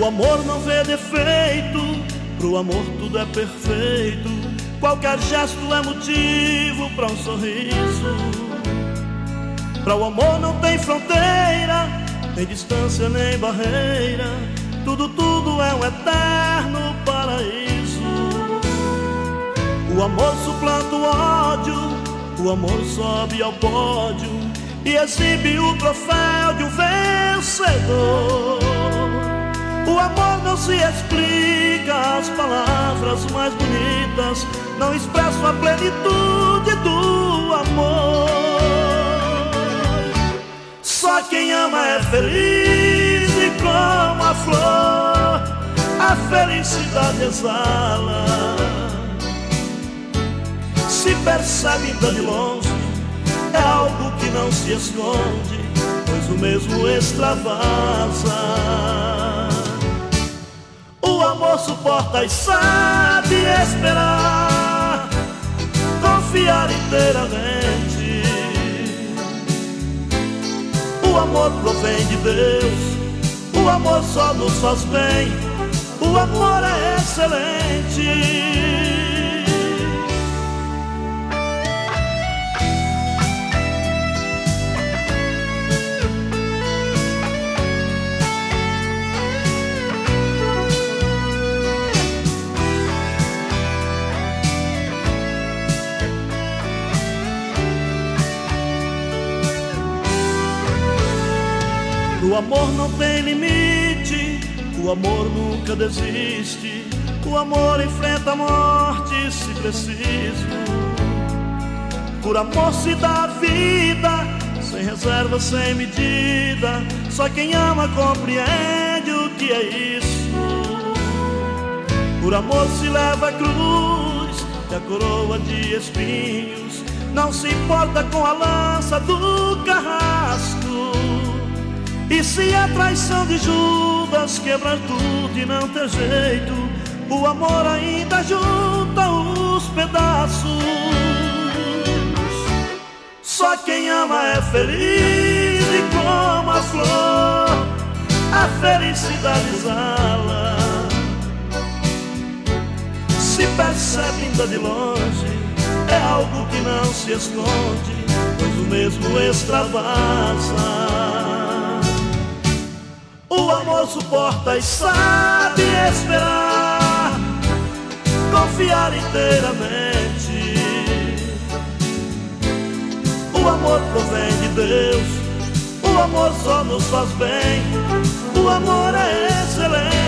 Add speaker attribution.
Speaker 1: O amor não vê defeito, pro amor tudo é perfeito. Qualquer gesto é motivo para um sorriso. Para o amor não tem fronteira, nem distância nem barreira. Tudo é um eterno paraíso. O amor suplanta o ódio, o amor sobe ao pódio e exibe o troféu de um vencedor. O amor não se explica, as palavras mais bonitas não expressam a plenitude do amor. Só quem ama é feliz e como a flor a felicidade exala. Se percebe ainda de longe, é algo que não se esconde, pois o mesmo extravasa. O amor suporta e sabe esperar, confiar inteiramente. O amor provém de Deus, o amor só nos faz bem, o amor é excelente. O amor não tem limite, o amor nunca desiste. O amor enfrenta a morte se preciso. Por amor se dá a vida, sem reserva, sem medida. Só quem ama compreende o que é isso. Por amor se leva a cruz e a coroa de espinhos. Não se importa com a lança do carrasco. E se a traição de Judas quebrar tudo e não ter jeito, o amor ainda junta os pedaços. Só quem ama é feliz e como a flor a felicidade exala. Se percebe ainda de longe, é algo que não se esconde, pois o mesmo extravasa. O amor suporta e sabe esperar, confiar inteiramente. O amor provém de Deus, o amor só nos faz bem, o amor é excelente.